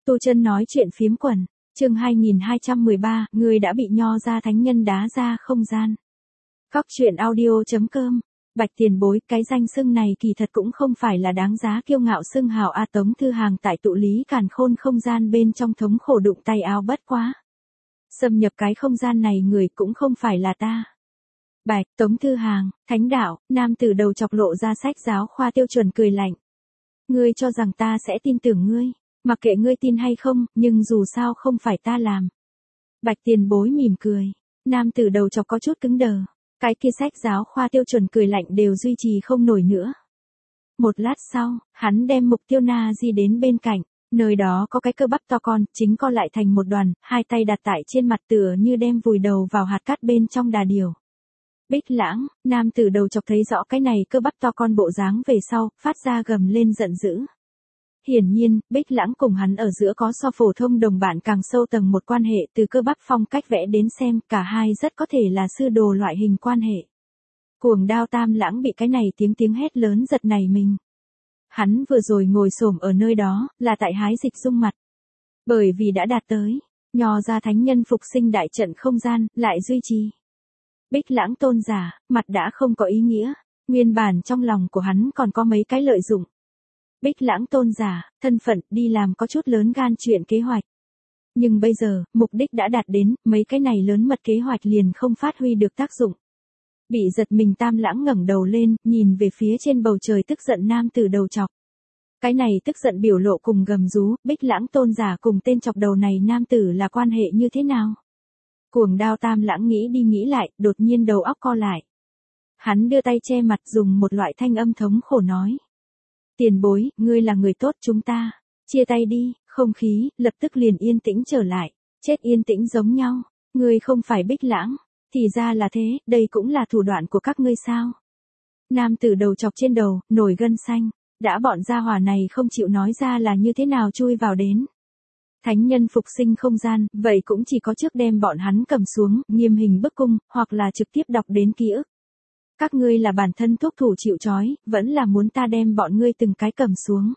Tu Chân nói chuyện phiếm quần, chương 2213, người đã bị Nho gia thánh nhân đá ra không gian. Góc truyện audio.com. Bạch tiền bối, cái danh xưng này kỳ thật cũng không phải là đáng giá kiêu ngạo xưng hào a. Tống Thư Hàng tại tụ lý càn khôn không gian bên trong thống khổ đụng tay áo bất quá. Xâm nhập cái không gian này người cũng không phải là ta. Bạch, Tống Thư Hàng, thánh đạo, nam tử đầu chọc lộ ra sách giáo khoa tiêu chuẩn cười lạnh. Ngươi cho rằng ta sẽ tin tưởng ngươi, mặc kệ ngươi tin hay không, nhưng dù sao không phải ta làm. Bạch tiền bối mỉm cười, nam tử đầu chọc có chút cứng đờ. Cái kia sách giáo khoa tiêu chuẩn cười lạnh đều duy trì không nổi nữa. Một lát sau, hắn đem mục tiêu na di đến bên cạnh, nơi đó có cái cơ bắp to con, chính co lại thành một đoàn, hai tay đặt tại trên mặt tựa như đem vùi đầu vào hạt cát bên trong đà điểu. Bích Lãng, nam tử đầu chọc thấy rõ cái này cơ bắp to con bộ dáng về sau, phát ra gầm lên giận dữ. Hiển nhiên, Bích Lãng cùng hắn ở giữa có so phổ thông đồng bạn càng sâu tầng một quan hệ, từ cơ bắp phong cách vẽ đến xem, cả hai rất có thể là sư đồ loại hình quan hệ. Cuồng Đao Tam Lãng bị cái này tiếng hét lớn giật nảy mình. Hắn vừa rồi ngồi xổm ở nơi đó, là tại hái dịch dung mặt. Bởi vì đã đạt tới, Nho gia thánh nhân phục sinh đại trận không gian, lại duy trì. Bích Lãng tôn giả, mặt đã không có ý nghĩa, nguyên bản trong lòng của hắn còn có mấy cái lợi dụng. Bích Lãng tôn giả, thân phận, đi làm có chút lớn gan chuyện kế hoạch. Nhưng bây giờ, mục đích đã đạt đến, mấy cái này lớn mật kế hoạch liền không phát huy được tác dụng. Bị giật mình Tam Lãng ngẩng đầu lên, nhìn về phía trên bầu trời tức giận nam tử đầu chọc. Cái này tức giận biểu lộ cùng gầm rú, Bích Lãng tôn giả cùng tên chọc đầu này nam tử là quan hệ như thế nào? Cuồng Đao Tam Lãng nghĩ đi nghĩ lại, đột nhiên đầu óc co lại. Hắn đưa tay che mặt dùng một loại thanh âm thống khổ nói. Tiền bối, ngươi là người tốt chúng ta. Chia tay đi, không khí, lập tức liền yên tĩnh trở lại. Chết yên tĩnh giống nhau. Ngươi không phải Bích Lãng. Thì ra là thế, đây cũng là thủ đoạn của các ngươi sao. Nam tử đầu chọc trên đầu, nổi gân xanh. Đã bọn gia hỏa này không chịu nói ra là như thế nào chui vào đến. Thánh nhân phục sinh không gian, vậy cũng chỉ có trước đem bọn hắn cầm xuống, nghiêm hình bức cung, hoặc là trực tiếp đọc đến ký ức. Các ngươi là bản thân thuốc thủ chịu trói, vẫn là muốn ta đem bọn ngươi từng cái cầm xuống.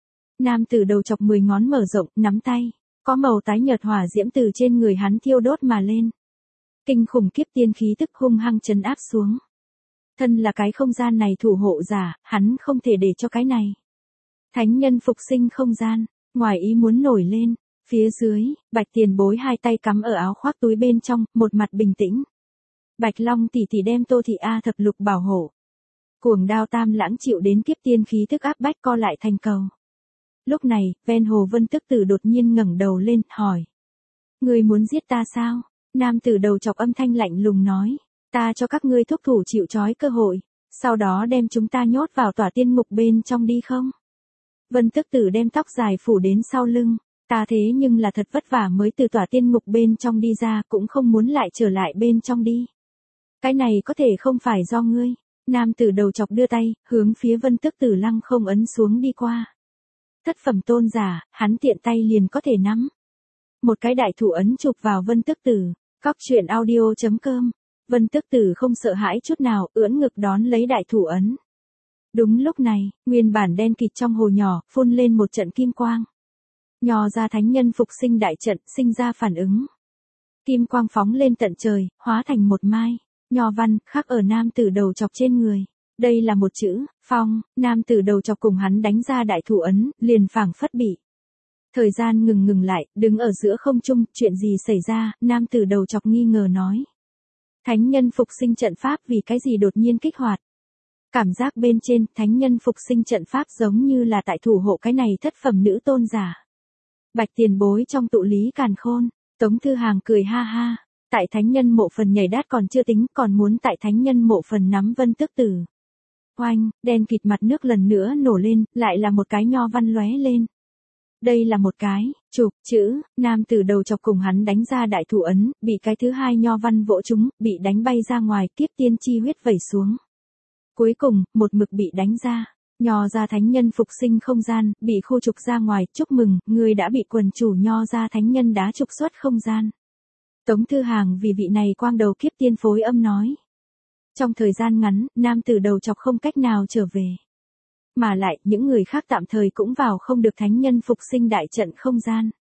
Nam tử đầu chọc 10 ngón mở rộng, nắm tay, có màu tái nhợt hỏa diễm từ trên người hắn thiêu đốt mà lên. Kinh khủng kiếp tiên khí tức hung hăng trấn áp xuống. Thân là cái không gian này thủ hộ giả, hắn không thể để cho cái này. Thánh nhân phục sinh không gian, ngoài ý muốn nổi lên, phía dưới, Bạch tiền bối hai tay cắm ở áo khoác túi bên trong, một mặt bình tĩnh. Bạch Long tỷ tỷ đem Tô thị A thập lục bảo hộ. Cuồng Đao Tam Lãng chịu đến kiếp tiên khí tức áp bách co lại thành cầu. Lúc này, ven hồ Vân Tức Tử đột nhiên ngẩng đầu lên, hỏi. Ngươi muốn giết ta sao? Nam tử đầu chọc âm thanh lạnh lùng nói. Ta cho các ngươi thúc thủ chịu trói cơ hội, sau đó đem chúng ta nhốt vào tỏa tiên ngục bên trong đi không? Vân Tức Tử đem tóc dài phủ đến sau lưng. Ta thế nhưng là thật vất vả mới từ tỏa tiên ngục bên trong đi ra, cũng không muốn lại trở lại bên trong đi. Cái này có thể không phải do ngươi. Nam tử đầu chọc đưa tay, hướng phía Vân Tức Tử lăng không ấn xuống đi qua. Thất phẩm tôn giả, hắn tiện tay liền có thể nắm. Một cái đại thủ ấn chụp vào Vân Tức Tử. Góc truyện audio.com. Vân Tức Tử không sợ hãi chút nào, ưỡn ngực đón lấy đại thủ ấn. Đúng lúc này, nguyên bản đen kịt trong hồ nhỏ, phun lên một trận kim quang. Nho gia thánh nhân phục sinh đại trận, sinh ra phản ứng. Kim quang phóng lên tận trời, hóa thành một mai. Nho văn, khắc ở nam tử đầu chọc trên người. Đây là một chữ, phong, nam tử đầu chọc cùng hắn đánh ra đại thủ ấn, liền phảng phất bị. Thời gian ngừng lại, đứng ở giữa không trung, chuyện gì xảy ra, nam tử đầu chọc nghi ngờ nói. Thánh nhân phục sinh trận pháp vì cái gì đột nhiên kích hoạt. Cảm giác bên trên, thánh nhân phục sinh trận pháp giống như là tại thủ hộ cái này thất phẩm nữ tôn giả. Bạch tiền bối trong tụ lý càn khôn, Tống Thư Hàng cười ha ha. Tại thánh nhân mộ phần nhảy đát còn chưa tính, còn muốn tại thánh nhân mộ phần nắm Vân Tức Tử. Oanh, đen kịt mặt nước lần nữa nổ lên, lại là một cái nho văn lóe lên. Đây là một cái, chụp, chữ, nam tử đầu chọc cùng hắn đánh ra đại thủ ấn, bị cái thứ hai nho văn vỗ trúng, bị đánh bay ra ngoài, kiếp tiên chi huyết vẩy xuống. Cuối cùng, một mực bị đánh ra. Nho gia thánh nhân phục sinh không gian, bị khu trục ra ngoài, chúc mừng, ngươi đã bị quần chủ Nho gia thánh nhân đá trục xuất không gian. Tống Thư Hàng vì vị này quang đầu kiếp tiên phối âm nói. Trong thời gian ngắn, nam tử đầu chọc không cách nào trở về. Mà lại, những người khác tạm thời cũng vào không được thánh nhân phục sinh đại trận không gian.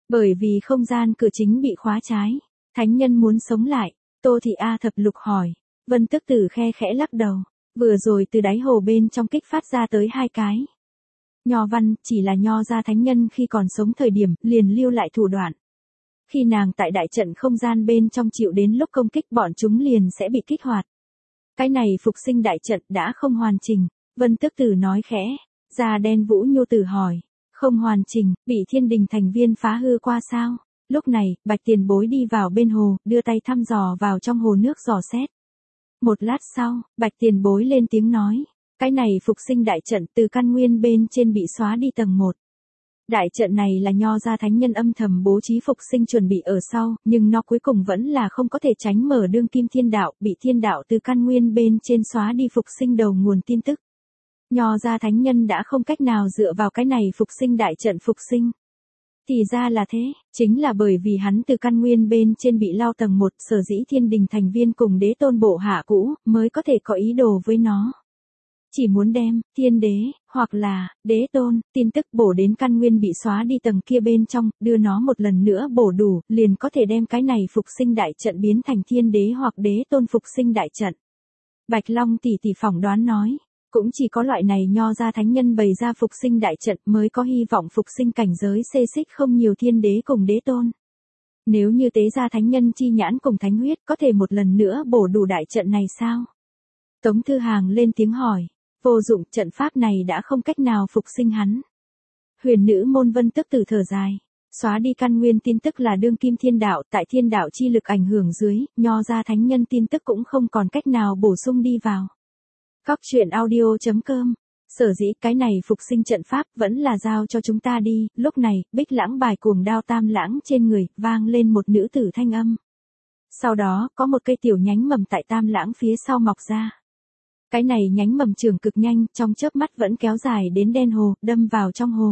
Bởi vì không gian cửa chính bị khóa trái. Thánh nhân muốn sống lại. Tô Thị A Thập Lục hỏi. Vân Tước Tử khe khẽ lắc đầu. Vừa rồi từ đáy hồ bên trong kích phát ra tới 2 cái. Nho văn, chỉ là nho gia thánh nhân khi còn sống thời điểm, liền lưu lại thủ đoạn. Khi nàng tại đại trận không gian bên trong chịu đến lúc công kích bọn chúng liền sẽ bị kích hoạt. Cái này phục sinh đại trận đã không hoàn chỉnh. Vân Tước Tử nói khẽ. Da đen Vũ Nhu Tử hỏi. Không hoàn chỉnh, bị thiên đình thành viên phá hư qua sao? Lúc này, Bạch Tiền Bối đi vào bên hồ, đưa tay thăm dò vào trong hồ nước dò xét. Một lát sau, Bạch Tiền Bối lên tiếng nói. Cái này phục sinh đại trận từ căn nguyên bên trên bị xóa đi tầng 1. Đại trận này là nho gia thánh nhân âm thầm bố trí phục sinh chuẩn bị ở sau, nhưng nó cuối cùng vẫn là không có thể tránh mở đương kim thiên đạo, bị thiên đạo từ căn nguyên bên trên xóa đi phục sinh đầu nguồn tin tức. Nho gia thánh nhân đã không cách nào dựa vào cái này phục sinh đại trận phục sinh. Thì ra là thế, chính là bởi vì hắn từ căn nguyên bên trên bị lao tầng 1, sở dĩ thiên đình thành viên cùng đế tôn bộ hạ cũ, mới có thể có ý đồ với nó. Chỉ muốn đem, thiên đế, hoặc là, đế tôn, tin tức bổ đến căn nguyên bị xóa đi tầng kia bên trong, đưa nó một lần nữa bổ đủ, liền có thể đem cái này phục sinh đại trận biến thành thiên đế hoặc đế tôn phục sinh đại trận. Bạch Long tỷ tỷ phỏng đoán nói. Cũng chỉ có loại này nho gia thánh nhân bày ra phục sinh đại trận mới có hy vọng phục sinh cảnh giới xê xích không nhiều thiên đế cùng đế tôn. Nếu như tế gia thánh nhân chi nhãn cùng thánh huyết có thể một lần nữa bổ đủ đại trận này sao? Tống Thư Hàng lên tiếng hỏi. Vô dụng, trận pháp này đã không cách nào phục sinh hắn. Huyền nữ môn Vân Tước Tử thở dài. Xóa đi căn nguyên tin tức là đương kim thiên đạo, tại thiên đạo chi lực ảnh hưởng dưới, nho gia thánh nhân tin tức cũng không còn cách nào bổ sung đi vào. Góc truyện audio.com. Sở dĩ cái này phục sinh trận pháp vẫn là giao cho chúng ta đi. Lúc này, Bích Lãng bài cuồng đao Tam Lãng trên người, vang lên một nữ tử thanh âm. Sau đó, có một cây tiểu nhánh mầm tại Tam Lãng phía sau mọc ra. Cái này nhánh mầm trưởng cực nhanh, trong chớp mắt vẫn kéo dài đến đen hồ, đâm vào trong hồ.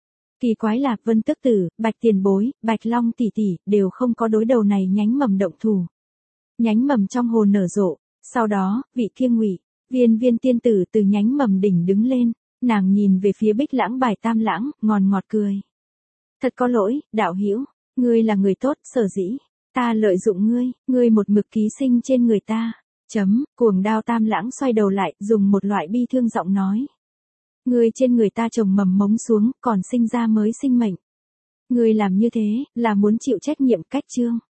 Kỳ quái là Vân Tước Tử, Bạch Tiền Bối, Bạch Long tỷ tỷ, đều không có đối đầu này nhánh mầm động thủ. Nhánh mầm trong hồ nở rộ. Sau đó, vị kia Ngụy Viên tiên tử từ nhánh mầm đỉnh đứng lên, nàng nhìn về phía Bích Lãng bài Tam Lãng, ngọt cười. Thật có lỗi, đạo hữu, ngươi là người tốt, sở dĩ ta lợi dụng ngươi một mực ký sinh trên người ta. Cuồng đao Tam Lãng xoay đầu lại, dùng một loại bi thương giọng nói. Ngươi trên người ta trồng mầm mống xuống, còn sinh ra mới sinh mệnh. Ngươi làm như thế, là muốn chịu trách nhiệm cách chương.